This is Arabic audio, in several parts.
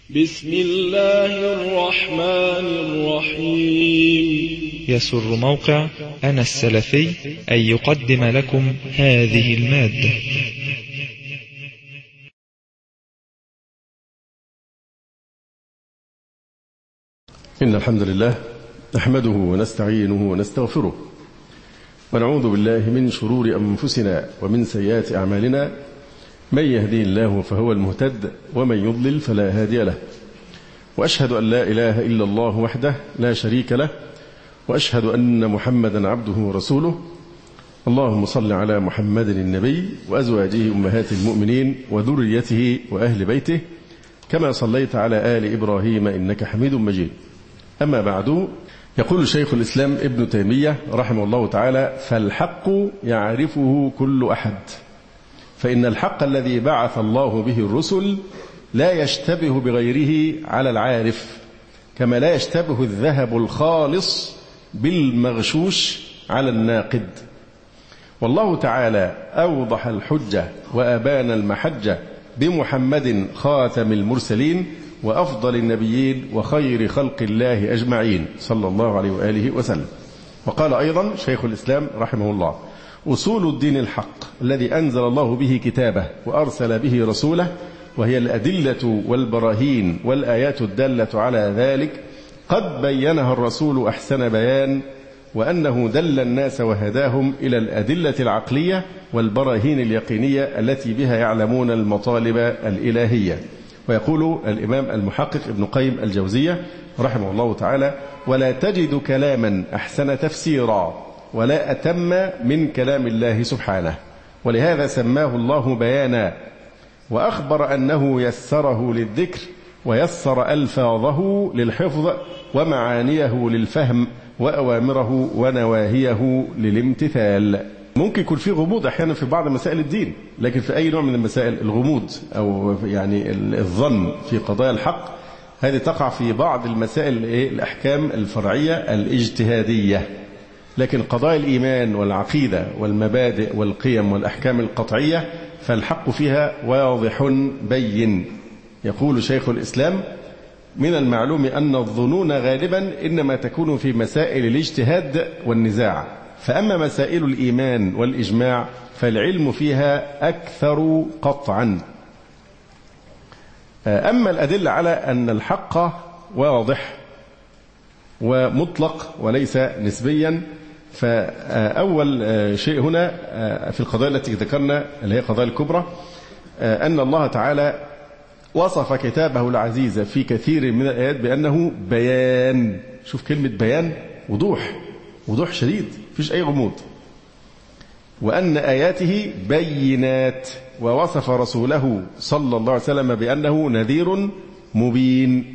بسم الله الرحمن الرحيم. يسر موقع أنا السلفي أن يقدم لكم هذه المادة. إن الحمد لله نحمده ونستعينه ونستغفره ونعوذ بالله من شرور أنفسنا ومن سيئات أعمالنا، من يهديه الله فهو المهتد ومن يضلل فلا هادي له، وأشهد أن لا إله إلا الله وحده لا شريك له، وأشهد أن محمدا عبده ورسوله. اللهم صل على محمد النبي وأزواجه أمهات المؤمنين وذريته وأهل بيته كما صليت على آل إبراهيم إنك حميد مجيد. أما بعد، يقول شيخ الإسلام ابن تيمية رحمه الله تعالى: فالحق يعرفه كل أحد، فإن الحق الذي بعث الله به الرسل لا يشتبه بغيره على العارف، كما لا يشتبه الذهب الخالص بالمغشوش على الناقد. والله تعالى أوضح الحجة وأبان المحجة بمحمد خاتم المرسلين وأفضل النبيين وخير خلق الله أجمعين صلى الله عليه وآله وسلم. وقال أيضا شيخ الإسلام رحمه الله: أصول الدين الحق الذي أنزل الله به كتابه وأرسل به رسوله، وهي الأدلة والبراهين والآيات الدالة على ذلك، قد بينها الرسول أحسن بيان، وأنه دل الناس وهداهم إلى الأدلة العقلية والبراهين اليقينية التي بها يعلمون المطالب الإلهية. ويقول الإمام المحقق ابن قيم الجوزية رحمه الله تعالى: ولا تجد كلاما أحسن تفسيرا ولا أتم من كلام الله سبحانه، ولهذا سماه الله بيانا، وأخبر أنه يسره للذكر ويسر ألفاظه للحفظ ومعانيه للفهم وأوامره ونواهيه للامتثال. ممكن يكون في غموض أحيانا في بعض مسائل الدين، لكن في أي نوع من المسائل الغموض أو يعني الظن في قضايا الحق هذه تقع في بعض المسائل الأحكام الفرعية الاجتهادية، لكن قضايا الإيمان والعقيدة والمبادئ والقيم والأحكام القطعية فالحق فيها واضح بين. يقول شيخ الإسلام: من المعلوم أن الظنون غالبا إنما تكون في مسائل الاجتهاد والنزاع، فأما مسائل الإيمان والإجماع فالعلم فيها أكثر قطعا. أما الأدلة على أن الحق واضح ومطلق وليس نسبيا، فأول شيء هنا في القضايا التي ذكرنا اللي هي قضايا الكبرى، أن الله تعالى وصف كتابه العزيز في كثير من الآيات بأنه بيان. شوف كلمة بيان، وضوح شديد، فيش أي غموض. وأن آياته بينات، ووصف رسوله صلى الله عليه وسلم بأنه نذير مبين،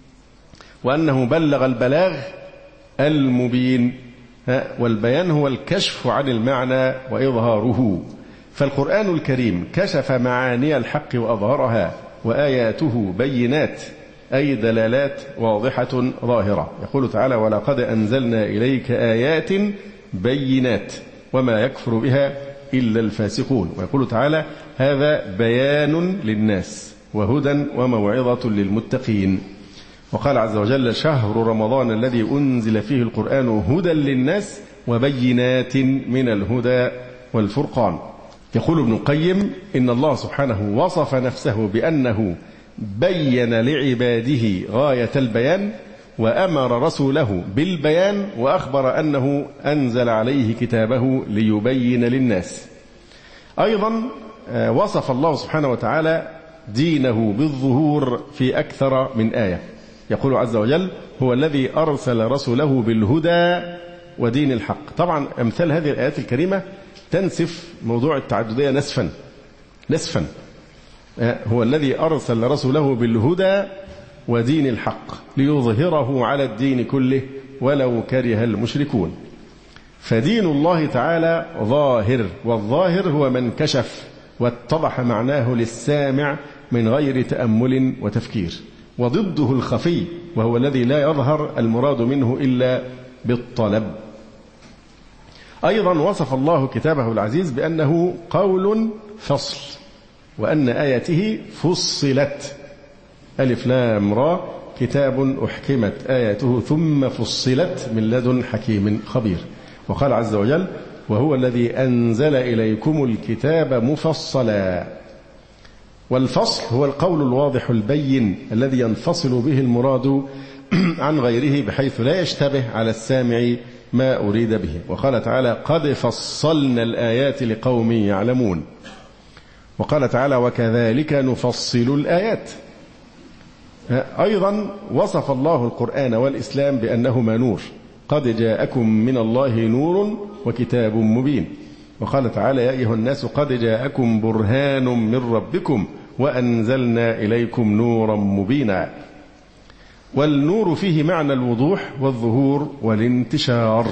وأنه بلغ البلاغ المبين. والبيان هو الكشف عن المعنى وإظهاره، فالقرآن الكريم كشف معاني الحق وأظهرها، وآياته بينات أي دلالات واضحة ظاهرة. يقول تعالى: ولقد أنزلنا إليك آيات بينات وما يكفر بها إلا الفاسقون. ويقول تعالى: هذا بيان للناس وهدى وموعظة للمتقين. وقال عز وجل: شهر رمضان الذي أنزل فيه القرآن هدى للناس وبينات من الهدى والفرقان. يقول ابن القيم: إن الله سبحانه وصف نفسه بأنه بين لعباده غاية البيان، وأمر رسوله بالبيان، وأخبر أنه أنزل عليه كتابه ليبين للناس. أيضا وصف الله سبحانه وتعالى دينه بالظهور في أكثر من آية. يقول عز وجل: هو الذي أرسل رسوله بالهدى ودين الحق. طبعا أمثال هذه الآيات الكريمة تنسف موضوع التعددية نسفا. هو الذي أرسل رسوله بالهدى ودين الحق ليظهره على الدين كله ولو كره المشركون. فدين الله تعالى ظاهر، والظاهر هو من كشف واتضح معناه للسامع من غير تأمل وتفكير، وضده الخفي وهو الذي لا يظهر المراد منه إلا بالطلب. أيضا وصف الله كتابه العزيز بأنه قول فصل، وأن آياته فصلت ألف لام را كتاب أحكمت آياته ثم فصلت من لدن حكيم خبير. وقال عز وجل وهو الذي أنزل إليكم الكتاب مفصلا. والفصل هو القول الواضح البين الذي ينفصل به المراد عن غيره بحيث لا يشتبه على السامع ما أريد به. وقال تعالى قد فصلنا الآيات لقوم يعلمون. وقال تعالى وكذلك نفصل الآيات. أيضا وصف الله القرآن والإسلام بأنهما نور قد جاءكم من الله نور وكتاب مبين. وقال تعالى يا أيها الناس قد جاءكم برهان من ربكم وأنزلنا إليكم نورا مبينا. والنور فيه معنى الوضوح والظهور والانتشار.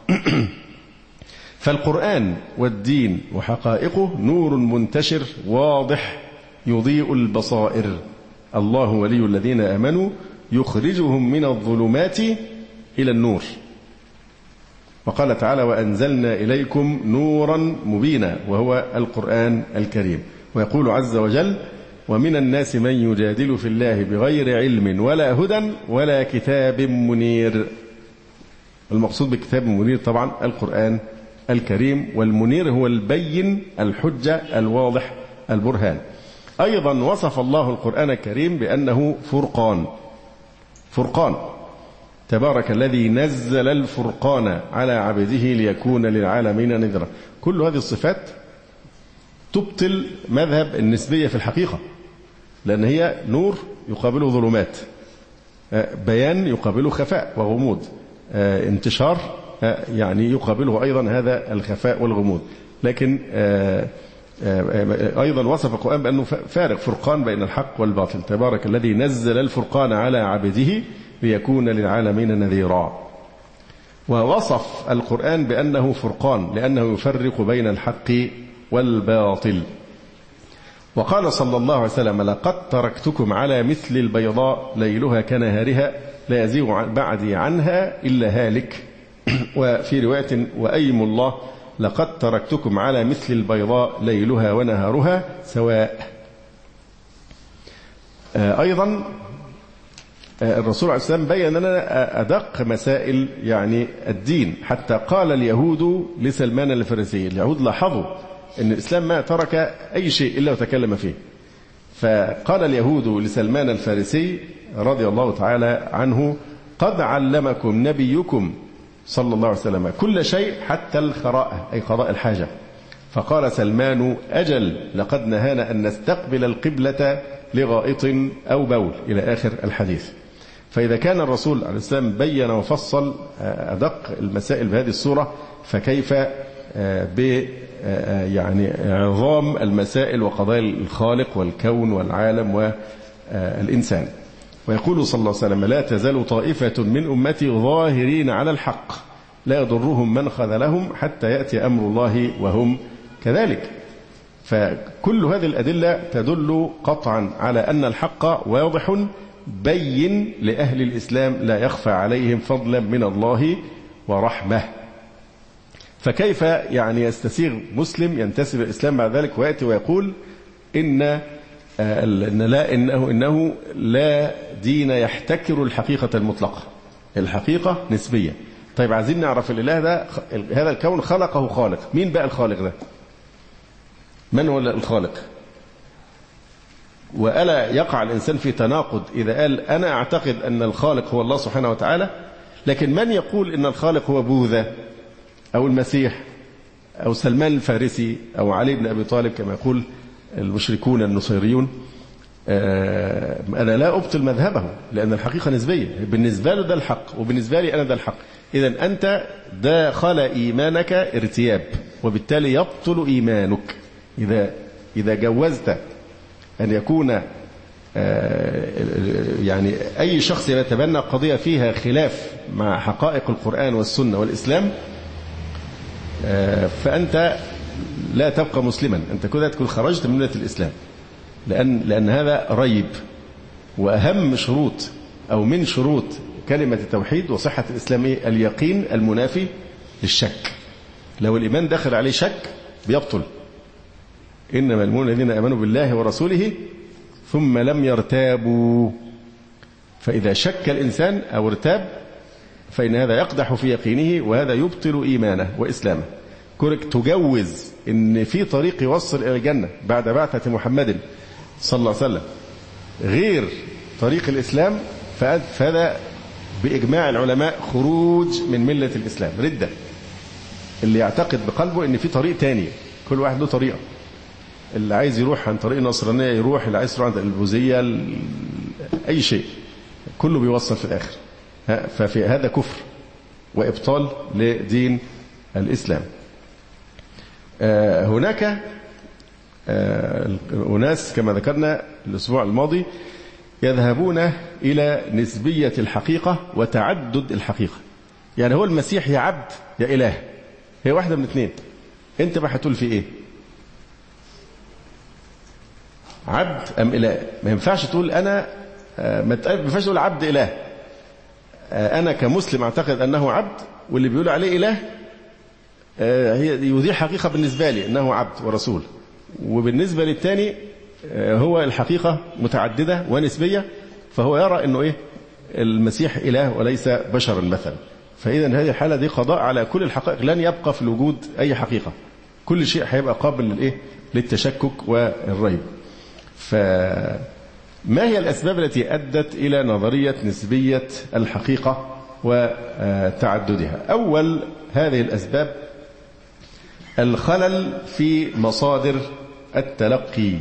فالقرآن والدين وحقائقه نور منتشر واضح يضيء البصائر. الله ولي الذين آمنوا يخرجهم من الظلمات إلى النور. وقال تعالى وأنزلنا إليكم نورا مبينا وهو القرآن الكريم. ويقول عز وجل ومن الناس من يجادل في الله بغير علم ولا هدى ولا كتاب منير. المقصود بكتاب منير طبعا القرآن الكريم، والمنير هو البين الحجة الواضح البرهان. أيضا وصف الله القرآن الكريم بأنه فرقان تبارك الذي نزل الفرقان على عبده ليكون للعالمين نذرا. كل هذه الصفات تبطل مذهب النسبية في الحقيقة، لأن هي نور يقابله ظلمات، بيان يقابله خفاء وغموض، انتشار يعني يقابله أيضا هذا الخفاء والغموض. لكن أيضا وصف القرآن بأنه فارق فرقان بين الحق والباطل. تبارك الذي نزل الفرقان على عبده ليكون للعالمين نذيرا. ووصف القرآن بأنه فرقان لأنه يفرق بين الحق والباطل. وقال صلى الله عليه وسلم لقد تركتكم على مثل البيضاء ليلها كنهارها لا يزيغ بعدي عنها إلا هالك. وفي رواية وأيم الله لقد تركتكم على مثل البيضاء ليلها ونهارها سواء. أيضا الرسول عليه السلام بين لنا أدق مسائل يعني الدين، حتى قال اليهود لسلمان الفارسي. اليهود لاحظوا أن الإسلام ما ترك أي شيء إلا وتكلم فيه، فقال اليهود لسلمان الفارسي رضي الله تعالى عنه قد علمكم نبيكم صلى الله عليه وسلم كل شيء حتى الخراءة أي قضاء الحاجة. فقال سلمان أجل لقد نهانا أن نستقبل القبلة لغائط أو بول إلى آخر الحديث. فإذا كان الرسول عليه السلام بين وفصل أدق المسائل بهذه الصورة، فكيف يعني عظام المسائل وقضايا الخالق والكون والعالم والإنسان. ويقول صلى الله عليه وسلم لا تزال طائفة من أمتي ظاهرين على الحق لا يضرهم من خذلهم حتى يأتي أمر الله وهم كذلك. فكل هذه الأدلة تدل قطعا على أن الحق واضح بين لأهل الإسلام لا يخفى عليهم فضلا من الله ورحمة. فكيف يعني يستسيغ مسلم ينتسب الإسلام بعد ذلك ويأتي ويقول إنه لا دين يحتكر الحقيقة المطلقة، الحقيقة نسبية. طيب عايزين نعرف الإله ده هذا الكون خلقه خالق، مين بقى الخالق ده؟ من هو الخالق؟ وألا يقع الإنسان في تناقض إذا قال أنا أعتقد أن الخالق هو الله سبحانه وتعالى، لكن من يقول أن الخالق هو بوذا أو المسيح أو سلمان الفارسي أو علي بن أبي طالب كما يقول المشركون النصيريون؟ أنا لا أبطل مذهبه لأن الحقيقة نسبية، بالنسبة له ده الحق وبالنسبة لي أنا ده الحق. إذن أنت داخل إيمانك ارتياب، وبالتالي يبطل إيمانك إذا جوزت أن يكون يعني أي شخص يتبنى قضية فيها خلاف مع حقائق القرآن والسنة والإسلام، فأنت لا تبقى مسلما، أنت كده تكون خرجت من ملة الإسلام، لأن هذا ريب. وأهم شروط أو من شروط كلمة التوحيد وصحة الإسلام اليقين المنافي للشك. لو الإيمان دخل عليه شك بيبطل. إنما المؤمنون الذين آمنوا بالله ورسوله ثم لم يرتابوا. فإذا شك الإنسان أو ارتاب فإن هذا يقدح في يقينه، وهذا يبطل إيمانه وإسلامه. كونك تجوز إن في طريق يوصل إلى الجنة بعد بعثة محمد صلى الله عليه وسلم غير طريق الإسلام، فهذا بإجماع العلماء خروج من ملة الإسلام، ردة. اللي يعتقد بقلبه إن في طريق تاني، كل واحد له طريقة، اللي عايز يروح عن طريق النصرانية يروح، اللي عايز يروح عن البوذية، أي شيء كله بيوصل في الآخر. ففي هذا كفر وإبطال لدين الإسلام. هناك أناس كما ذكرنا الأسبوع الماضي يذهبون إلى نسبية الحقيقة وتعدد الحقيقة. يعني هو المسيح يا عبد يا إله، هي واحدة من اثنين. أنت بقى هتقول في إيه؟ عبد أم إله؟ ما ينفعش تقول أنا، ما ينفعش تقول عبد إله. أنا كمسلم أعتقد أنه عبد، واللي بيقول عليه إله ودي حقيقة بالنسبة لي أنه عبد ورسول، وبالنسبة للتاني هو الحقيقة متعددة ونسبية، فهو يرى أنه إيه؟ المسيح إله وليس بشرا مثلا. فإذا هذه الحالة دي قضاء على كل الحقائق، لن يبقى في الوجود أي حقيقة، كل شيء هيبقى قابل للإيه؟ للتشكك والريب. فما هي الأسباب التي أدت إلى نظرية نسبية الحقيقة وتعددها؟ أول هذه الأسباب الخلل في مصادر التلقي.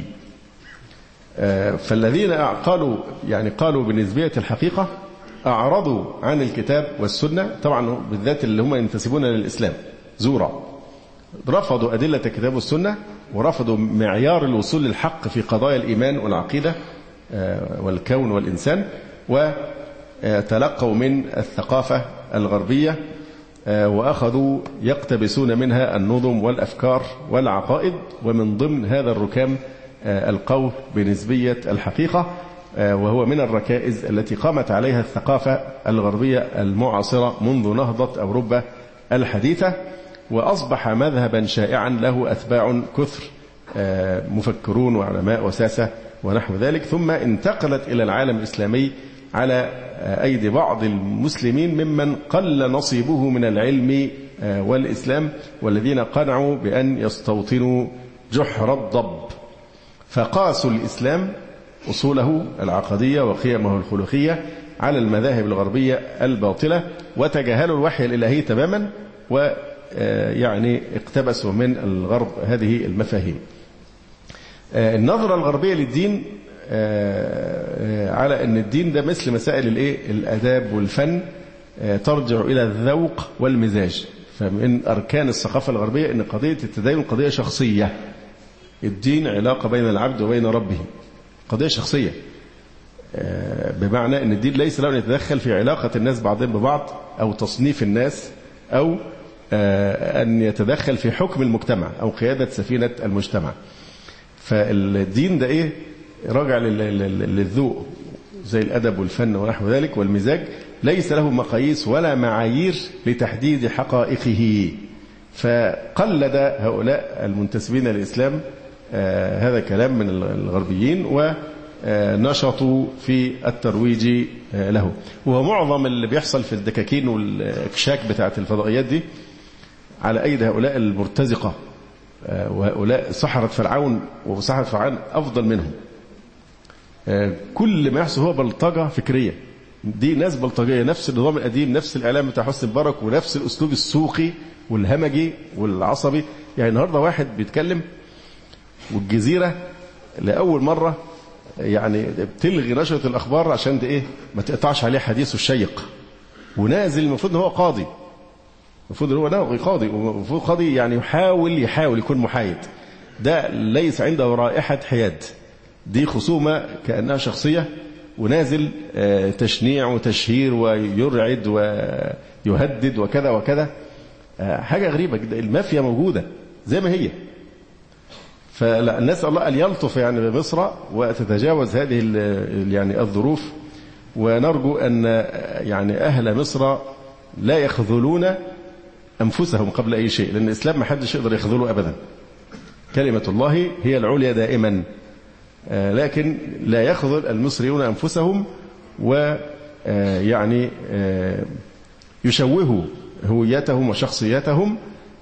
فالذين قالوا بنسبية الحقيقة أعرضوا عن الكتاب والسنة، طبعا بالذات اللي هم ينتسبون للإسلام زورا، رفضوا أدلة الكتاب والسنة، ورفضوا معيار الوصول للحق في قضايا الإيمان والعقيدة والكون والإنسان، وتلقوا من الثقافة الغربية وأخذوا يقتبسون منها النظم والأفكار والعقائد. ومن ضمن هذا الركام القول بنسبية الحقيقة، وهو من الركائز التي قامت عليها الثقافة الغربية المعاصرة منذ نهضة أوروبا الحديثة، وأصبح مذهبا شائعا له أتباع كثر، مفكرون وعلماء وساسة ونحو ذلك. ثم انتقلت إلى العالم الإسلامي على أيدي بعض المسلمين ممن قل نصيبه من العلم والإسلام، والذين قنعوا بأن يستوطنوا جحر الضب، فقاسوا الإسلام أصوله العقدية وقيمه الخلقية على المذاهب الغربية الباطلة، وتجاهلوا الوحي الإلهي تماما، ويعني اقتبسوا من الغرب هذه المفاهيم. النظرة الغربية للدين على أن الدين ده مثل مسائل الآداب والفن، ترجع إلى الذوق والمزاج. فمن أركان الثقافة الغربية أن قضية التدين قضية شخصية، الدين علاقة بين العبد وبين ربه، قضية شخصية، بمعنى أن الدين ليس له أن يتدخل في علاقة الناس بعضهم ببعض أو تصنيف الناس أو أن يتدخل في حكم المجتمع أو قيادة سفينة المجتمع. فالدين ده راجع للذوق زي الأدب والفن ونحو ذلك والمزاج، ليس له مقاييس ولا معايير لتحديد حقائقه. فقلد هؤلاء المنتسبين للإسلام هذا كلام من الغربيين، ونشطوا في الترويج له. وهو معظم اللي بيحصل في الدكاكين والإكشاك بتاعت الفضائيات دي على أيدي هؤلاء المرتزقة، وهؤلاء سحرة فرعون، وسحرة فرعون أفضل منهم. كل ما يحصل هو بلطجة فكرية، دي ناس بلطجية، نفس النظام القديم، نفس الإعلام بتاع حسني مبارك، ونفس الأسلوب السوقي والهمجي والعصبي. يعني النهاردة واحد بيتكلم والجزيرة لأول مرة يعني بتلغي نشرة الأخبار عشان ما تقطعش عليه حديثه الشيق، ونازل المفروض هو قاضي، المفروض هو قاضي، ومفروض قاضي يعني يحاول يكون محايد. ده ليس عنده رائحة حياد، دي خصومة كأنها شخصية، ونازل تشنيع وتشهير ويرعد ويهدد وكذا وكذا. حاجة غريبة جدا، المافيا موجودة زي ما هي. فنسأل الله أن يلطف يعني بمصر وتتجاوز هذه يعني الظروف، ونرجو أن يعني أهل مصر لا يخذلون أنفسهم قبل أي شيء، لأن الإسلام ما حدش يقدر يخذله أبدا. كلمة الله هي العليا دائما، لكن لا يخذل المصريون أنفسهم ويعني يشوهوا هويتهم وشخصيتهم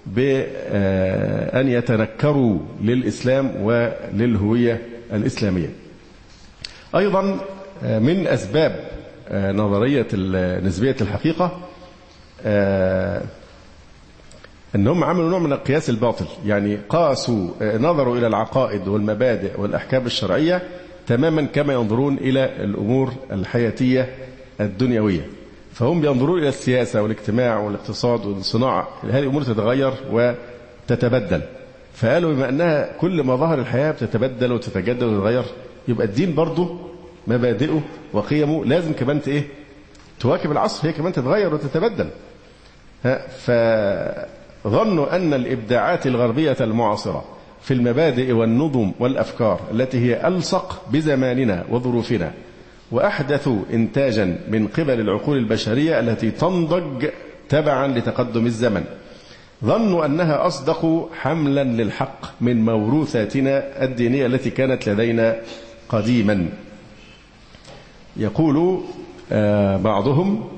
بأن يتنكروا للإسلام وللهوية الإسلامية. أيضا من أسباب نظرية نسبية الحقيقة أنهم عملوا نوع من القياس الباطل، يعني قاسوا نظروا إلى العقائد والمبادئ والأحكام الشرعية تماما كما ينظرون إلى الأمور الحياتية الدنيوية. فهم بينظرون إلى السياسة والاجتماع والاقتصاد والصناعة، هذه الأمور تتغير وتتبدل، فقالوا بما أنها كل ما ظهر الحياة بتتبدل وتتجدد وتتغير، يبقى الدين برضه مبادئه وقيمه لازم كمان تواكب العصر، هي كمان تتغير وتتبدل. فظنوا أن الإبداعات الغربية المعاصرة في المبادئ والنظم والأفكار التي هي ألصق بزماننا وظروفنا وأحدث إنتاجا من قبل العقول البشرية التي تنضج تبعا لتقدم الزمن، ظنوا أنها أصدق حملا للحق من موروثاتنا الدينية التي كانت لدينا قديما. يقول بعضهم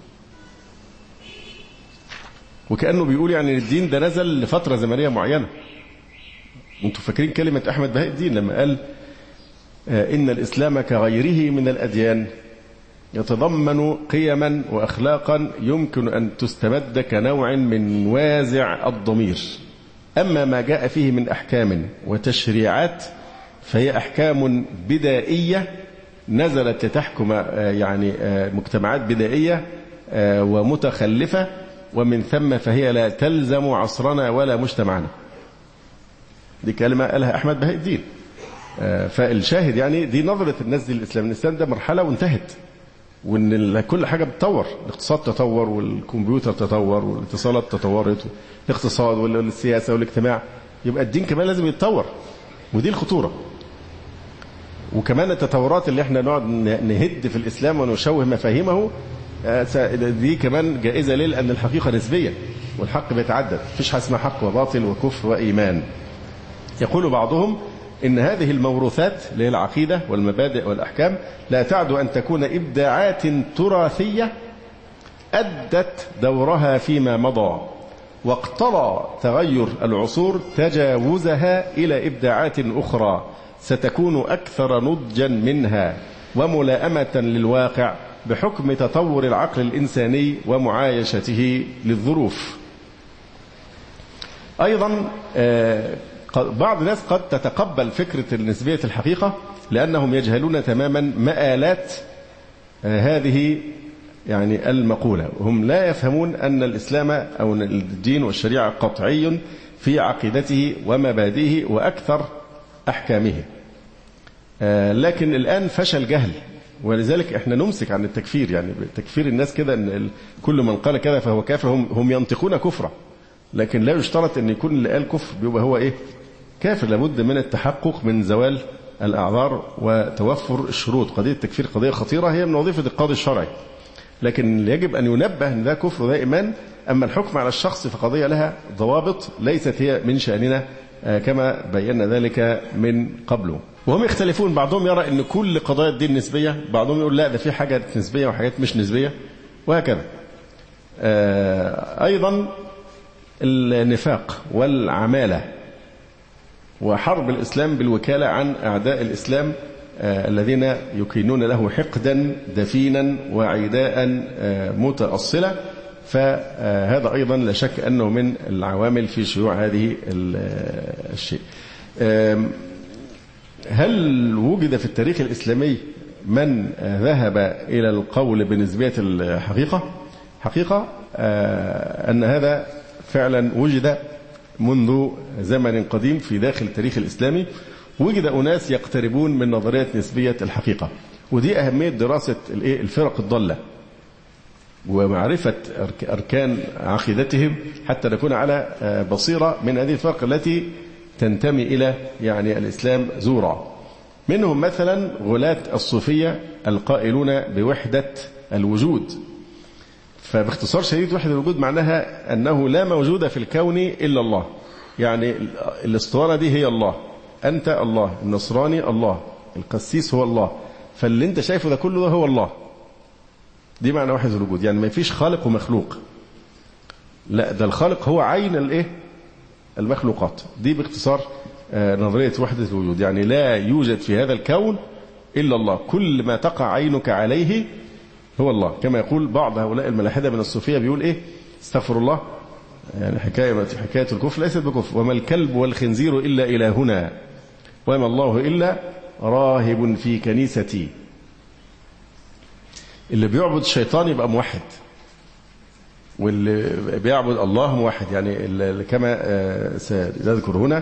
وكأنه بيقول يعني الدين ده نزل لفترة زمنية معينة. انتم فاكرين كلمة أحمد بهاء الدين لما قال إن الإسلام كغيره من الأديان يتضمن قيما وأخلاقا يمكن أن تستمد كنوع من وازع الضمير، أما ما جاء فيه من أحكام وتشريعات فهي أحكام بدائية نزلت لتحكم يعني مجتمعات بدائية ومتخلفة، ومن ثم فهي لا تلزم عصرنا ولا مجتمعنا. دي كلمة قالها أحمد بهاء الدين. فالشاهد يعني دي نظرة الناس دي للإسلام، الإسلام ده مرحلة وانتهت، وإن كل حاجة بتطور، الاقتصاد تطور والكمبيوتر تطور والاتصالات تطورت والاقتصاد والسياسة والاجتماع، يبقى الدين كمان لازم يتطور، ودي الخطورة. وكمان التطورات اللي احنا نقعد نهد في الإسلام ونشوه مفاهيمه دي كمان جائزة ليه؟ لأن الحقيقة نسبية والحق بيتعدد، مفيش حاجة اسمها حق وباطل وكفر وإيمان. يقول بعضهم إن هذه الموروثات اللي هي العقيدة والمبادئ والأحكام لا تعد أن تكون إبداعات تراثية أدت دورها فيما مضى، واقتضى تغير العصور تجاوزها إلى إبداعات أخرى ستكون أكثر نضجا منها وملائمة للواقع بحكم تطور العقل الإنساني ومعايشته للظروف. أيضا بعض الناس قد تتقبل فكرة النسبية الحقيقة لأنهم يجهلون تماما مآلات هذه يعني المقولة، وهم لا يفهمون أن الإسلام أو الدين والشريعة قطعي في عقيدته ومبادئه وأكثر أحكامه. لكن الآن فشل جهل، ولذلك احنا نمسك عن التكفير، يعني تكفير الناس كده ان كل من قال كذا فهو كافر، هم ينطقون كفرا، لكن لا يشترط ان يكون اللي قال كفر بيبقى هو ايه كافر، لابد من التحقق من زوال الأعذار وتوفر الشروط. قضية التكفير قضية خطيرة، هي من وظيفة القاضي الشرعي، لكن يجب أن ينبه أن ده كفر وده إيمان. أما الحكم على الشخص فقضية لها ضوابط ليست هي من شأننا كما بينا ذلك من قبله. وهم يختلفون، بعضهم يرى أن كل قضايا الدين نسبية، بعضهم يقول لا ده في حاجات نسبية وحاجات مش نسبية، وهكذا. أيضا النفاق والعمالة وحرب الإسلام بالوكالة عن أعداء الإسلام الذين يكينون له حقدا دفينا وعداء متأصلة، فهذا أيضا لا شك أنه من العوامل في شيوع هذه الشيء. هل وجد في التاريخ الإسلامي من ذهب إلى القول بنسبية الحقيقة؟ حقيقة أن هذا فعلا وجد منذ زمن قديم في داخل التاريخ الإسلامي، وجد أناس يقتربون من نظرية نسبية الحقيقة، ودي أهمية دراسة الفرق الضالة ومعرفة أركان عقيدتهم حتى نكون على بصيرة من هذه الفرق التي تنتمي إلى يعني الإسلام زورا. منهم مثلا غلاة الصوفية القائلون بوحدة الوجود. فباختصار شديد وحدة الوجود معناها أنه لا موجود في الكون إلا الله، يعني الاسطوانة دي هي الله، أنت الله، النصراني الله، القسيس هو الله، فاللي أنت شايفه ده كله ده هو الله. دي معنى وحدة الوجود، يعني ما فيش خالق ومخلوق، لا ده الخالق هو عين الايه المخلوقات. دي باختصار نظرية وحدة الوجود، يعني لا يوجد في هذا الكون إلا الله، كل ما تقع عينك عليه هو الله. كما يقول بعض هؤلاء الملاحدة من الصوفية، بيقول إيه؟ استغفر الله، يعني حكاية الكفر ليست بكفر. وما الكلب والخنزير إلا إلهنا، وما الله إلا راهب في كنيستي. اللي بيعبد الشيطان يبقى موحد، واللي بيعبد الله موحد. يعني كما سنذكر هنا،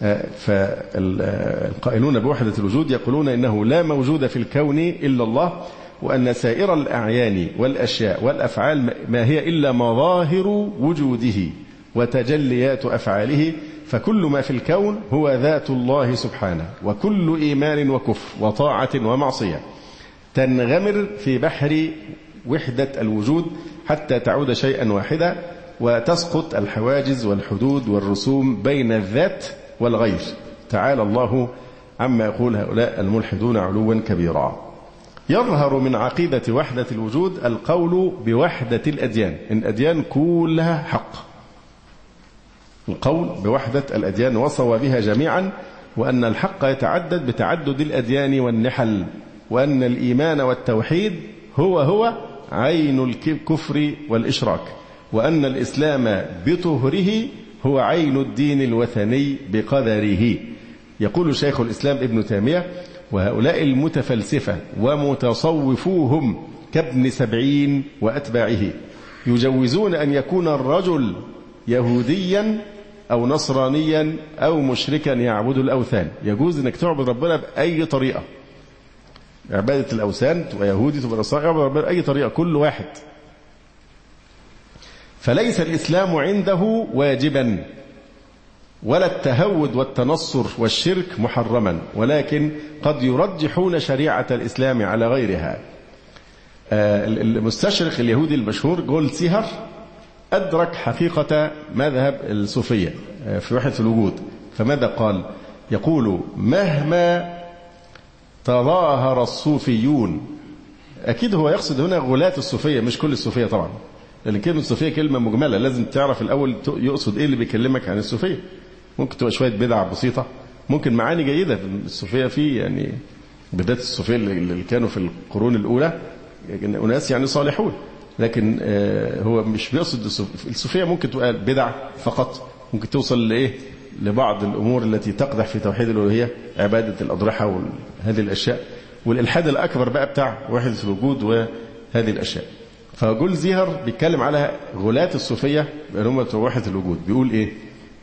فالقائلون بوحدة الوجود يقولون إنه لا موجود في الكون إلا الله، وأن سائر الأعيان والأشياء والأفعال ما هي إلا مظاهر وجوده وتجليات أفعاله، فكل ما في الكون هو ذات الله سبحانه، وكل إيمان وكفر وطاعة ومعصية تنغمر في بحر وحدة الوجود حتى تعود شيئا واحدا، وتسقط الحواجز والحدود والرسوم بين الذات والغير. تعالى الله عما يقول هؤلاء الملحدون علوا كبيرا. يظهر من عقيدة وحدة الوجود القول بوحدة الأديان، إن الأديان كلها حق. القول بوحدة الأديان وصوابها جميعا، وأن الحق يتعدد بتعدد الأديان والنحل، وأن الإيمان والتوحيد هو عين الكفر والإشراك، وأن الإسلام بطهره هو عين الدين الوثني بقدره. يقول شيخ الإسلام ابن تيمية: وهؤلاء المتفلسفة ومتصوفوهم كابن سبعين وأتباعه يجوزون أن يكون الرجل يهوديا أو نصرانيا أو مشركا يعبد الأوثان. يجوز أنك تعبد ربنا بأي طريقة، عبادة الأوثان تبقى يهودي تبقى نصراني، يعبد ربنا بأي طريقة، كل واحد. فليس الإسلام عنده واجبا، ولا التهود والتنصر والشرك محرما، ولكن قد يرجحون شريعة الإسلام على غيرها. المستشرق اليهودي المشهور جولدسيهر أدرك حقيقة مذهب الصوفية في وحدة الوجود، فماذا قال؟ يقول: مهما تظاهر الصوفيون، أكيد هو يقصد هنا غلاة الصوفية مش كل الصوفية طبعا، لأن كلمة الصوفية كلمة مجملة، لازم تعرف الأول يقصد إيه اللي بيكلمك عن الصوفية. ممكن تبقى شوية بدع بسيطة، ممكن معاني جيدة الصوفية فيه، يعني بداية الصوفية اللي كانوا في القرون الأولى أناس يعني صالحون، لكن هو مش بيقصد الصوفية. ممكن تبقى بدع فقط، ممكن توصل لإيه لبعض الأمور التي تقدح في توحيد الألوهية، عبادة الأضرحة وهذه الأشياء، والإلحاد الأكبر بقى بتاع وحدة الوجود وهذه الأشياء. فجول زيهر بيتكلم على غلاة الصوفية بأنهم وحدة الوجود، بيقول إيه؟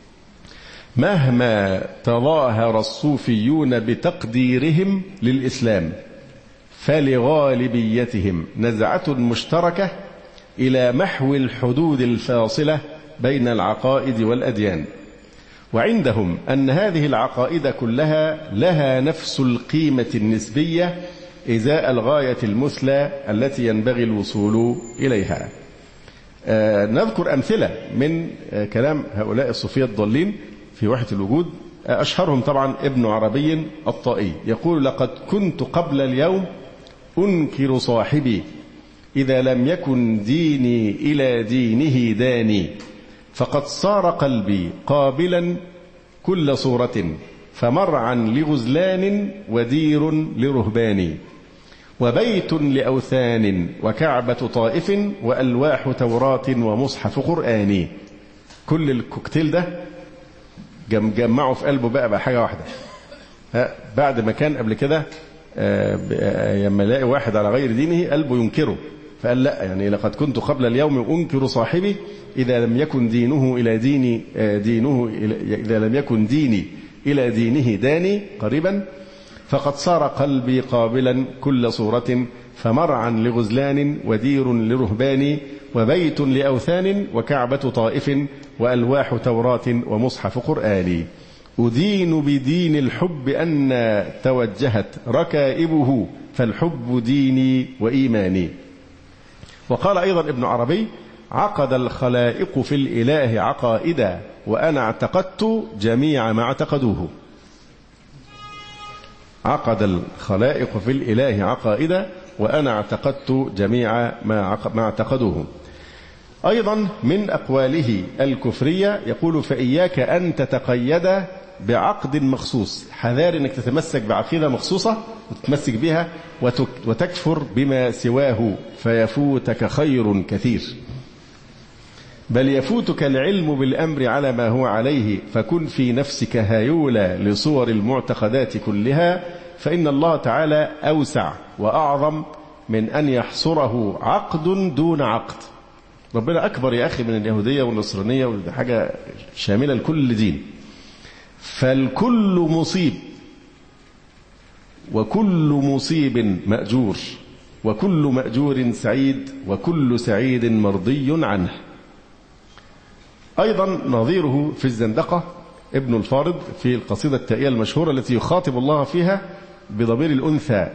مهما تظاهر الصوفيون بتقديرهم للإسلام، فلغالبيتهم نزعة مشتركة إلى محو الحدود الفاصلة بين العقائد والأديان، وعندهم أن هذه العقائد كلها لها نفس القيمة النسبية إزاء الغاية المثلى التي ينبغي الوصول إليها. نذكر أمثلة من كلام هؤلاء الصوفية الضالين في وحدة الوجود. أشهرهم طبعا ابن عربي الطائي، يقول: لقد كنت قبل اليوم أنكر صاحبي إذا لم يكن ديني إلى دينه داني، فقد صار قلبي قابلا كل صورة، فمرعا لغزلان ودير لرهبان، وبيت لأوثان وكعبة طائف وألواح توراة ومصحف قرآن. كل الكوكتيل ده جمعوا في قلبه بقى حاجة واحدة. بعد ما كان قبل كده لما يلاقي واحد على غير دينه قلبه ينكره، فقال لا، يعني لقد كنت قبل اليوم أنكر صاحبي إذا لم يكن ديني إلى دينه داني قريبا، فقد صار قلبي قابلا كل صورة، فمرعا لغزلان ودير لرهبان، وبيت لأوثان وكعبة طائف وألواح توراة ومصحف قرآن. أدين بدين الحب أن توجهت ركائبه، فالحب ديني وإيماني. وقال أيضا ابن عربي: عقد الخلائق في الإله عقائدا، وأنا اعتقدت جميع ما اعتقدوه. عقد الخلائق في الإله عقائدا وأنا اعتقدت جميع ما اعتقدوه. أيضا من أقواله الكفرية يقول فإياك أن تتقيد بعقد مخصوص، حذار أنك تتمسك بعقيدة مخصوصة وتتمسك بها وتكفر بما سواه فيفوتك خير كثير، بل يفوتك العلم بالأمر على ما هو عليه، فكن في نفسك هايولا لصور المعتقدات كلها، فإن الله تعالى أوسع وأعظم من أن يحصره عقد دون عقد. ربنا أكبر يا أخي من اليهودية والنصرانية، ودي حاجة شاملة لكل دين. فالكل مصيب، وكل مصيب مأجور، وكل مأجور سعيد، وكل سعيد مرضي عنه. أيضا نظيره في الزندقة ابن الفارض في القصيدة التائية المشهورة التي يخاطب الله فيها بضمير الأنثى،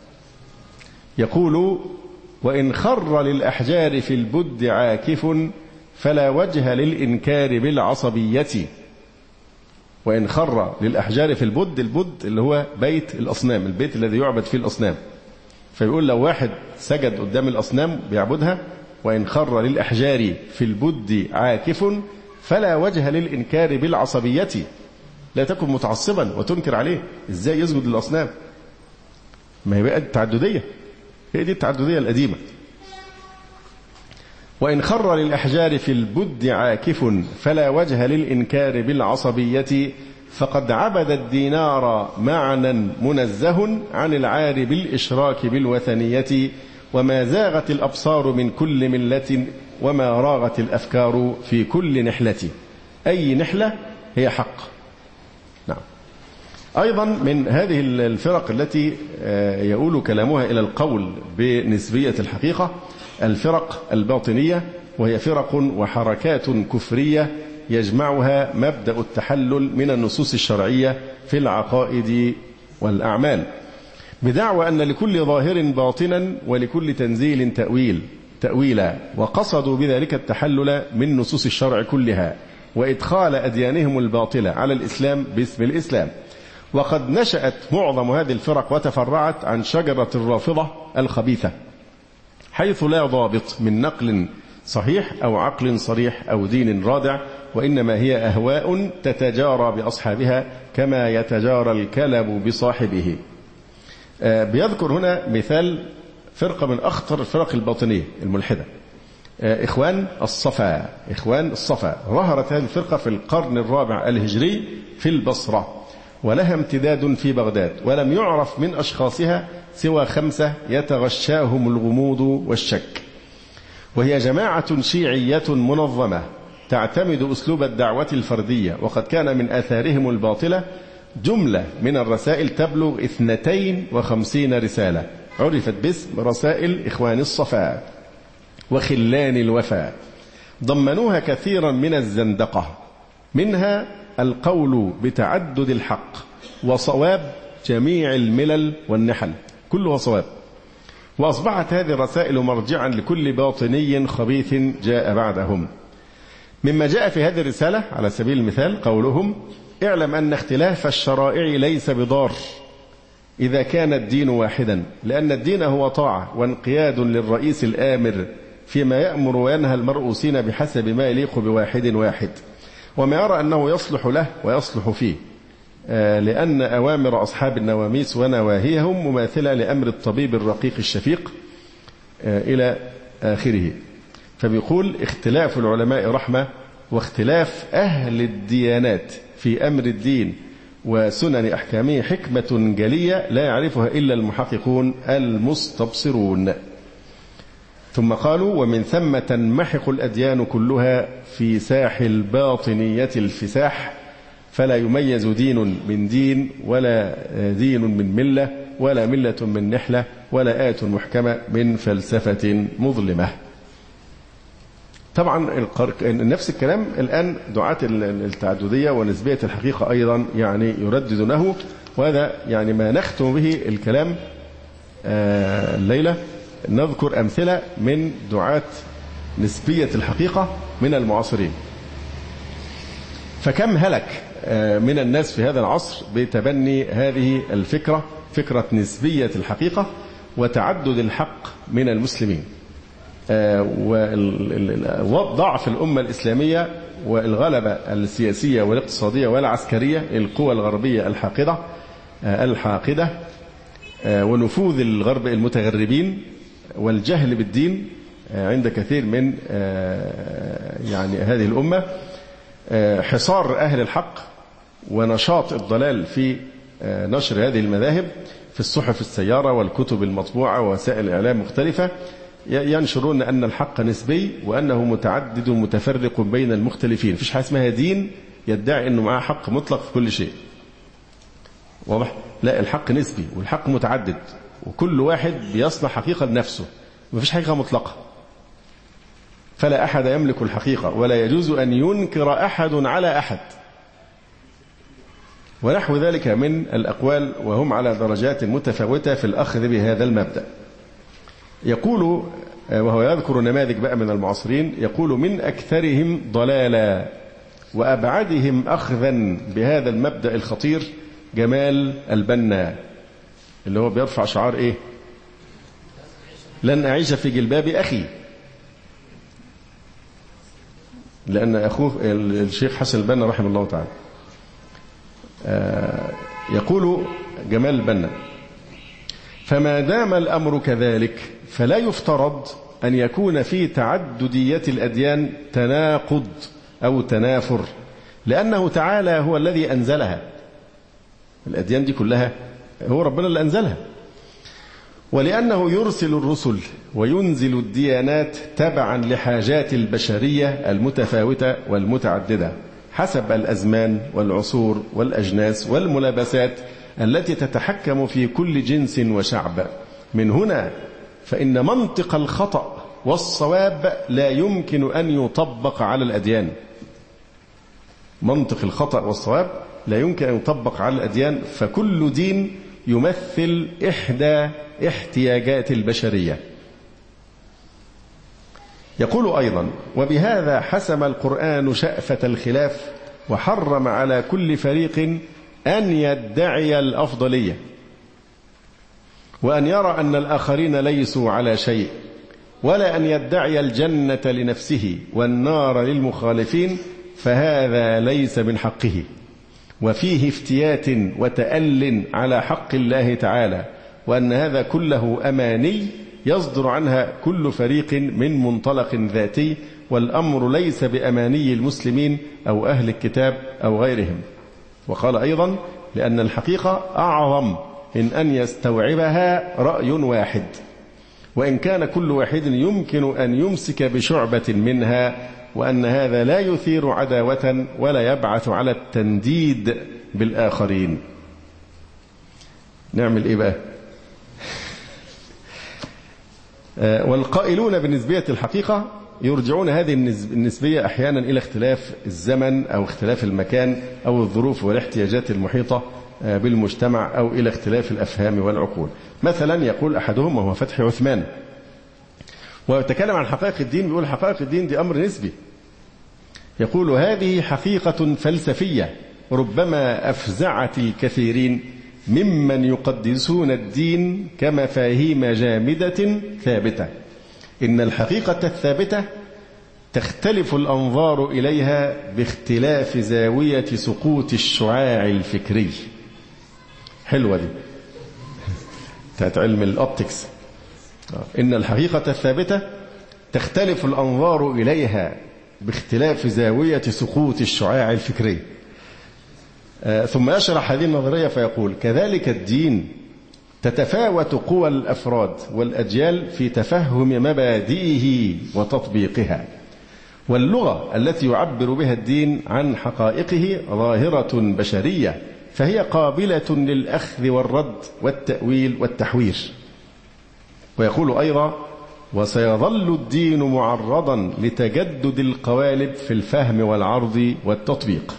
يقول وإن خر للأحجار في البد عاكف فلا وجه للإنكار بالعصبية. وإن خر للأحجار في البد، البد اللي هو بيت الأصنام، البيت الذي يعبد فيه الأصنام. فيقول لو واحد سجد قدام الأصنام بيعبدها، وإن خر للأحجار في البد عاكف فلا وجه للإنكار بالعصبية، لا تكن متعصبا وتنكر عليه إزاي يسجد للأصنام. ما هي بقى التعددية، هي دي التعددية القديمة. وإن خر للأحجار في البد عاكف فلا وجه للإنكار بالعصبية، فقد عبد الدينار معنى منزه عن العار بالإشراك بالوثنية، وما زاغت الأبصار من كل ملة وما راغت الأفكار في كل نحلة. أي نحلة هي حق. نعم. أيضا من هذه الفرق التي يؤول كلامها إلى القول بنسبية الحقيقة الفرق الباطنية، وهي فرق وحركات كفرية يجمعها مبدأ التحلل من النصوص الشرعية في العقائد والأعمال، بدعوى أن لكل ظاهر باطنا ولكل تنزيل تأويلا، وقصدوا بذلك التحلل من نصوص الشرع كلها وإدخال أديانهم الباطلة على الإسلام باسم الإسلام. وقد نشأت معظم هذه الفرق وتفرعت عن شجرة الرافضة الخبيثة، حيث لا ضابط من نقل صحيح أو عقل صريح أو دين رادع، وإنما هي أهواء تتجارى بأصحابها كما يتجارى الكلب بصاحبه. بيذكر هنا مثال فرقة من أخطر الفرق الباطنية الملحدة، إخوان الصفا. ظهرت هذه الفرقة في القرن الرابع الهجري في البصرة، ولها امتداد في بغداد، ولم يعرف من أشخاصها سوى 5 يتغشاهم الغموض والشك. وهي جماعة شيعية منظمة تعتمد أسلوب الدعوة الفردية، وقد كان من آثارهم الباطلة جملة من الرسائل تبلغ 52 رسالة عرفت باسم رسائل إخوان الصفا وخلان الوفا، ضمنوها كثيرا من الزندقة، منها القول بتعدد الحق وصواب جميع الملل والنحل، كله صواب. وأصبحت هذه الرسائل مرجعا لكل باطني خبيث جاء بعدهم. مما جاء في هذه الرسالة على سبيل المثال قولهم اعلم أن اختلاف الشرائع ليس بضار إذا كان الدين واحدا، لأن الدين هو طاعة وانقياد للرئيس الآمر فيما يأمر وينهى المرؤوسين بحسب ما يليق بواحد وما يرى أنه يصلح له ويصلح فيه، لأن أوامر أصحاب النواميس ونواهيهم مماثلة لأمر الطبيب الرقيق الشفيق إلى آخره. فبيقول اختلاف العلماء رحمة، واختلاف أهل الديانات في أمر الدين وسنن أحكامه حكمة جلية لا يعرفها إلا المحققون المستبصرون. ثم قالوا ومن ثم تنمحق الأديان كلها في ساح الباطنية الفساح، فلا يميز دين من دين، ولا دين من ملة، ولا ملة من نحلة، ولا آية محكمة من فلسفة مظلمة. طبعا نفس الكلام الآن دعاة التعددية ونسبية الحقيقة أيضا يعني يرددونه، وهذا يعني ما نختم به الكلام الليلة. نذكر أمثلة من دعاة نسبية الحقيقة من المعاصرين. فكم هلك من الناس في هذا العصر بتبني هذه الفكرة فكرة نسبية الحقيقة وتعدد الحق من المسلمين، وضعف الأمة الإسلامية والغلبة السياسية والاقتصادية والعسكرية القوى الغربية الحاقدة ونفوذ الغرب المتغربين والجهل بالدين عند كثير من يعني هذه الأمة، حصار أهل الحق ونشاط الضلال في نشر هذه المذاهب في الصحف السيارة والكتب المطبوعة ووسائل الإعلام مختلفة، ينشرون أن الحق نسبي وأنه متعدد متفرق بين المختلفين. مفيش حاجة اسمها دين يدعي أنه معاه حق مطلق في كل شيء، واضح؟ لا، الحق نسبي والحق متعدد وكل واحد بيصنع حقيقة لنفسه، مفيش حقيقة مطلقة، فلا أحد يملك الحقيقة ولا يجوز أن ينكر أحد على أحد، ونحو ذلك من الأقوال، وهم على درجات متفاوتة في الأخذ بهذا المبدأ. يقول وهو يذكر نماذج بقى من المعاصرين، يقول من أكثرهم ضلالا وأبعدهم أخذا بهذا المبدأ الخطير جمال البنا، اللي هو بيرفع شعار إيه؟ لن أعيش في جلباب أخي، لأن أخوه الشيخ حسن البنا رحمه الله تعالى. يقول جمال البنا: فما دام الأمر كذلك فلا يفترض أن يكون في تعددية الأديان تناقض أو تنافر، لأنه تعالى هو الذي أنزلها، الأديان دي كلها هو ربنا اللي أنزلها، ولأنه يرسل الرسل وينزل الديانات تبعا لحاجات البشرية المتفاوتة والمتعددة حسب الأزمان والعصور والأجناس والملابسات التي تتحكم في كل جنس وشعب. من هنا فإن منطق الخطأ والصواب لا يمكن أن يطبق على الأديان. منطق الخطأ والصواب لا يمكن أن يطبق على الأديان، فكل دين يمثل إحدى احتياجات البشرية. يقول أيضا: وبهذا حسم القرآن شأفة الخلاف وحرم على كل فريق أن يدعي الأفضلية وأن يرى أن الآخرين ليسوا على شيء، ولا أن يدعي الجنة لنفسه والنار للمخالفين، فهذا ليس من حقه، وفيه افتيات وتأل على حق الله تعالى، وأن هذا كله أماني يصدر عنها كل فريق من منطلق ذاتي، والأمر ليس بأماني المسلمين أو أهل الكتاب أو غيرهم. وقال أيضا: لأن الحقيقة أعظم من أن يستوعبها رأي واحد، وإن كان كل واحد يمكن أن يمسك بشعبة منها، وأن هذا لا يثير عداوة ولا يبعث على التنديد بالآخرين. نعمل إيه بقى؟ والقائلون بنسبية الحقيقة يرجعون هذه النسبية أحيانا إلى اختلاف الزمن أو اختلاف المكان أو الظروف والاحتياجات المحيطة بالمجتمع أو إلى اختلاف الأفهام والعقول. مثلا يقول أحدهم وهو فتحي عثمان ويتكلم عن حقائق الدين، بيقول حقائق الدين دي أمر نسبي. يقول: هذه حقيقة فلسفية ربما أفزعت الكثيرين ممن يقدسون الدين كمفاهيم جامدة ثابتة. إن الحقيقة الثابتة تختلف الأنظار إليها باختلاف زاوية سقوط الشعاع الفكري. حلوة دي بتاعت علم الأوبتكس. إن الحقيقة الثابتة تختلف الأنظار إليها باختلاف زاوية سقوط الشعاع الفكري. ثم يشرح هذه النظرية فيقول: كذلك الدين تتفاوت قوى الأفراد والأجيال في تفهم مبادئه وتطبيقها، واللغة التي يعبر بها الدين عن حقائقه ظاهرة بشرية، فهي قابلة للأخذ والرد والتأويل والتحوير. ويقول أيضا: وسيظل الدين معرضا لتجدد القوالب في الفهم والعرض والتطبيق.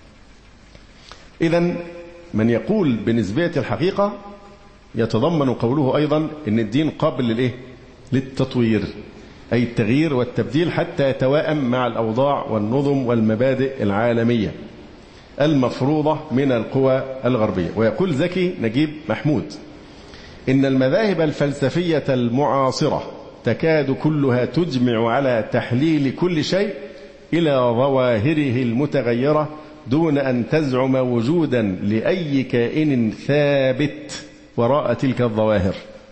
إذن من يقول بنسبية الحقيقة يتضمن قوله أيضا أن الدين قابل للإيه؟ للتطوير، أي التغيير والتبديل حتى يتوائم مع الأوضاع والنظم والمبادئ العالمية المفروضة من القوى الغربية. ويقول زكي نجيب محمود إن المذاهب الفلسفية المعاصرة تكاد كلها تجمع على تحليل كل شيء إلى ظواهره المتغيرة دون أن تزعم وجودا لأي كائن ثابت وراء تلك الظواهر.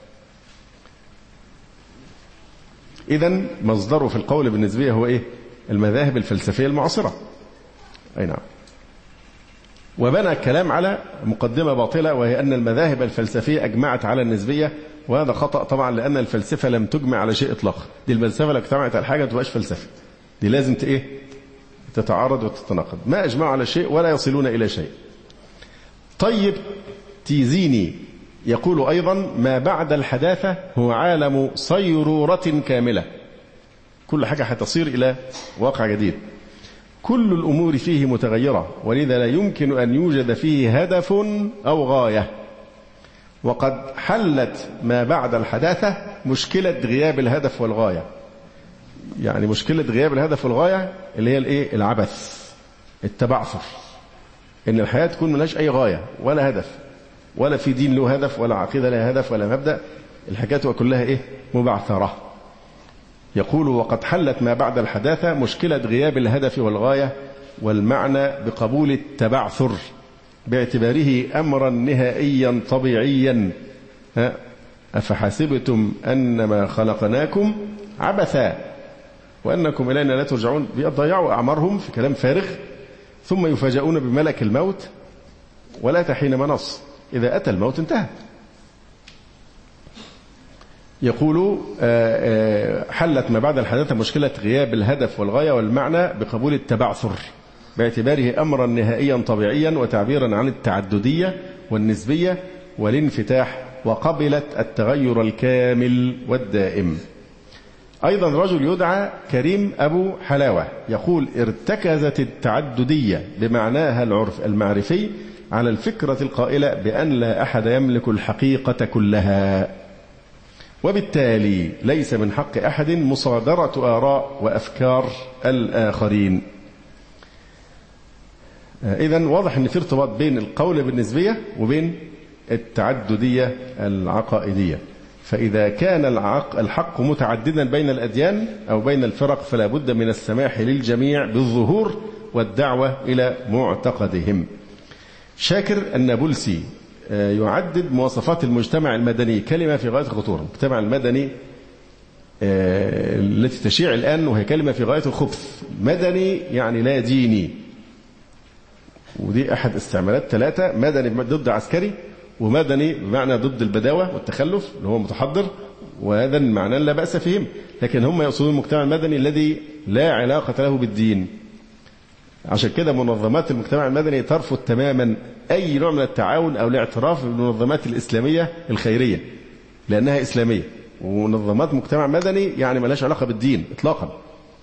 إذن مصدره في القول بالنسبية هو إيه؟ المذاهب الفلسفية المعاصرة. أي نعم. وبنى الكلام على مقدمة باطلة، وهي أن المذاهب الفلسفية أجمعت على النسبية، وهذا خطأ طبعا، لأن الفلسفة لم تجمع على شيء إطلاقا. دي الفلسفة لو اجتمعت على حاجة ما تبقاش فلسفة، دي لازم إيه؟ تتعارض وتتناقض. ما أجمعوا على شيء ولا يصلون إلى شيء. طيب تيزيني يقول أيضا: ما بعد الحداثة هو عالم صيرورة كاملة، كل حاجة هتصير إلى واقع جديد، كل الأمور فيه متغيرة، ولذا لا يمكن أن يوجد فيه هدف أو غاية. وقد حلت ما بعد الحداثة مشكلة غياب الهدف والغاية. يعني مشكلة غياب الهدف والغاية اللي هي الإيه؟ العبث، التبعثر، إن الحياة تكون ملهاش أي غاية ولا هدف، ولا في دين له هدف، ولا عقيدة لها هدف، ولا مبدأ، الحاجات كلها إيه؟ مبعثرة. يقول: وقد حلت ما بعد الحداثة مشكلة غياب الهدف والغاية والمعنى بقبول التبعثر باعتباره أمرا نهائيا طبيعيا. أفحسبتم أنما خلقناكم عبثا وأنكم إلينا لا ترجعون. بيضيعوا أعمارهم في كلام فارغ، ثم يفاجؤون بملك الموت ولا تحين منص، إذا أتى الموت انتهى. يقول: حلت ما بعد الحداثة مشكلة غياب الهدف والغاية والمعنى بقبول التبعثر باعتباره أمرا نهائيا طبيعيا وتعبيرا عن التعددية والنسبية والانفتاح، وقبلت التغير الكامل والدائم. أيضا رجل يدعى كريم أبو حلاوة يقول: ارتكزت التعددية بمعناها العرف المعرفي على الفكرة القائلة بأن لا أحد يملك الحقيقة كلها، وبالتالي ليس من حق أحد مصادرة آراء وأفكار الآخرين. إذن واضح أن في ارتباط بين القول بالنسبية وبين التعددية العقائدية. فإذا كان الحق متعددا بين الأديان أو بين الفرق فلا بد من السماح للجميع بالظهور والدعوة إلى معتقدهم. شاكر النابلسي يعدد مواصفات المجتمع المدني، كلمة في غاية الخطورة. المجتمع المدني التي تشيع الآن وهي كلمة في غاية الخبث. مدني يعني لا ديني، ودي أحد استعمالات ثلاثة: مدني ضد عسكري، ومدني بمعنى ضد البداوة والتخلف اللي هو متحضر، وهذا المعنى لا بأس فيهم، لكن هم يقصدون المجتمع المدني الذي لا علاقة له بالدين. عشان كده منظمات المجتمع المدني ترفض تماما أي نوع من التعاون أو الاعتراف بالمنظمات الإسلامية الخيرية، لأنها إسلامية، ومنظمات مجتمع مدني يعني ما لهاش علاقة بالدين إطلاقا.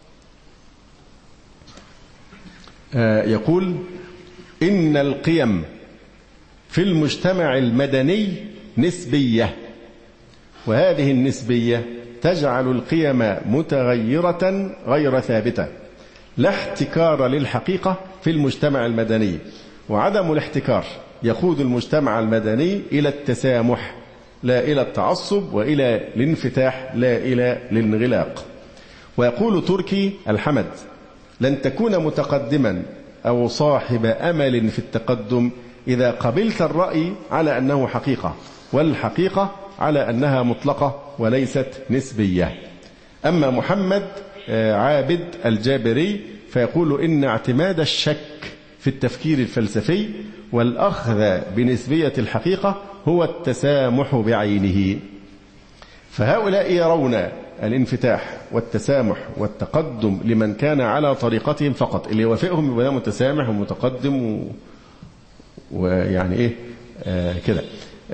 يقول: إن القيم في المجتمع المدني نسبية، وهذه النسبية تجعل القيم متغيرة غير ثابتة، لا احتكار للحقيقة في المجتمع المدني، وعدم الاحتكار يقود المجتمع المدني إلى التسامح لا إلى التعصب، وإلى الانفتاح لا إلى الانغلاق. ويقول تركي الحمد: لن تكون متقدما أو صاحب أمل في التقدم إذا قبلت الرأي على أنه حقيقة، والحقيقة على أنها مطلقة وليست نسبية. أما محمد عابد الجابري فيقول: إن اعتماد الشك في التفكير الفلسفي والأخذ بنسبية الحقيقة هو التسامح بعينه. فهؤلاء يرون الانفتاح والتسامح والتقدم لمن كان على طريقتهم فقط، اللي يوافقهم يبقى متسامح ومتقدم ويعني إيه كده.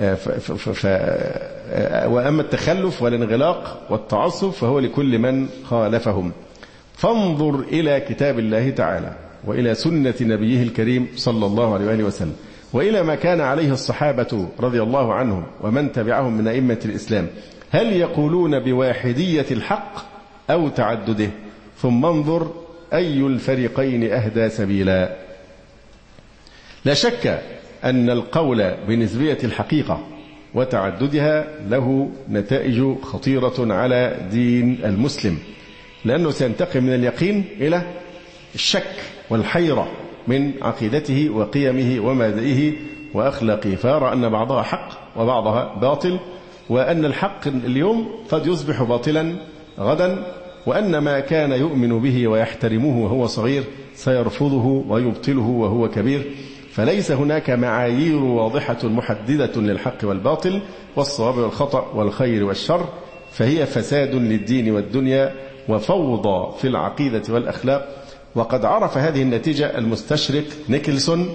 وأما التخلف والانغلاق والتعصب فهو لكل من خالفهم. فانظر إلى كتاب الله تعالى وإلى سنة نبيه الكريم صلى الله عليه وآله وسلم، وإلى ما كان عليه الصحابة رضي الله عنهم ومن تبعهم من أئمة الإسلام، هل يقولون بواحدية الحق أو تعدده؟ ثم انظر أي الفريقين أهدى سبيلا. لا شك أن القول بنسبية الحقيقة وتعددها له نتائج خطيرة على دين المسلم، لأنه سينتقل من اليقين إلى الشك والحيرة من عقيدته وقيمه ومبادئه وأخلاقه، فيرى أن بعضها حق وبعضها باطل، وأن الحق اليوم قد يصبح باطلا غدا، وأن ما كان يؤمن به ويحترمه وهو صغير سيرفضه ويبطله وهو كبير. فليس هناك معايير واضحة محددة للحق والباطل والصواب والخطأ والخير والشر، فهي فساد للدين والدنيا وفوضى في العقيدة والأخلاق. وقد عرف هذه النتيجة المستشرق نيكلسون،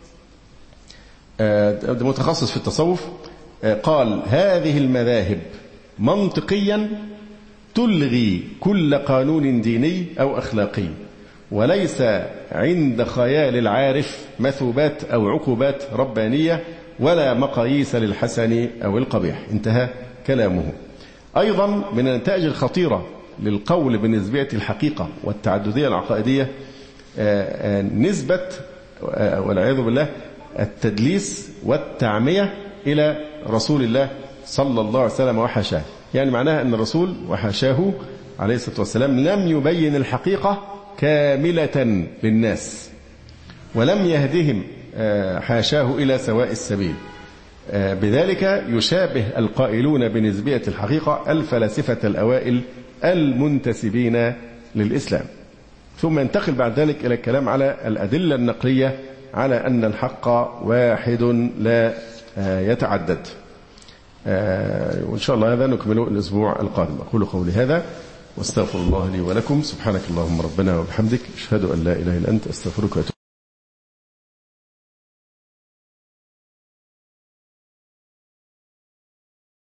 متخصص في التصوف، قال: هذه المذاهب منطقيا تلغي كل قانون ديني أو أخلاقي، وليس عند خيال العارف مثوبات أو عقوبات ربانية ولا مقاييس للحسن أو القبيح. انتهى كلامه. أيضا من النتائج الخطيرة للقول بنسبية الحقيقة والتعددية العقائدية نسبة والعياذ بالله التدليس والتعمية إلى رسول الله صلى الله عليه وسلم وحاشاه. يعني معناها أن الرسول وحاشاه عليه الصلاة والسلام لم يبين الحقيقة كاملة للناس، ولم يهدهم حاشاه إلى سواء السبيل. بذلك يشابه القائلون بنسبية الحقيقة الفلاسفة الأوائل المنتسبين للإسلام. ثم ينتقل بعد ذلك إلى الكلام على الأدلة النقلية على أن الحق واحد لا يتعدد. وإن شاء الله هذا نكمله الأسبوع القادم. أقول قولي هذا واستغفر الله لي ولكم. سبحانك اللهم ربنا وبحمدك، أشهد أن لا إله إلا أنت، أستغفرك وأتوب